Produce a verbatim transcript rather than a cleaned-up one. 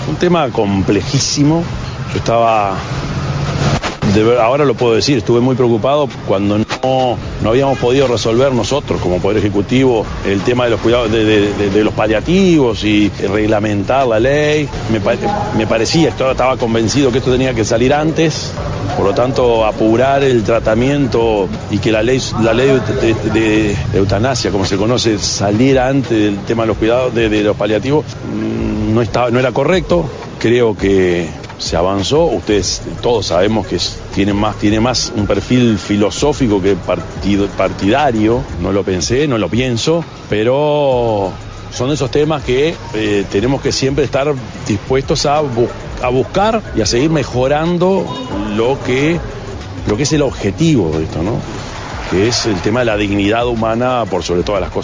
Un tema complejísimo. Yo estaba, de ver, ahora lo puedo decir, estuve muy preocupado cuando no, no habíamos podido resolver nosotros como Poder Ejecutivo el tema de los cuidados, de, de, de, de los paliativos y reglamentar la ley. Me, me parecía, estaba convencido que esto tenía que salir antes, por lo tanto apurar el tratamiento y que la ley, la ley de, de, de, de eutanasia, como se conoce, saliera antes del tema de los cuidados, de, de los paliativos, no, estaba, no era correcto. Creo que se avanzó. Ustedes todos sabemos que es, tiene más tiene más un perfil filosófico que partido, partidario. No lo pensé, no lo pienso, pero son esos temas que eh, tenemos que siempre estar dispuestos a, bu- a buscar y a seguir mejorando lo que, lo que es el objetivo de esto, ¿no? Que es el tema de la dignidad humana por sobre todas las cosas.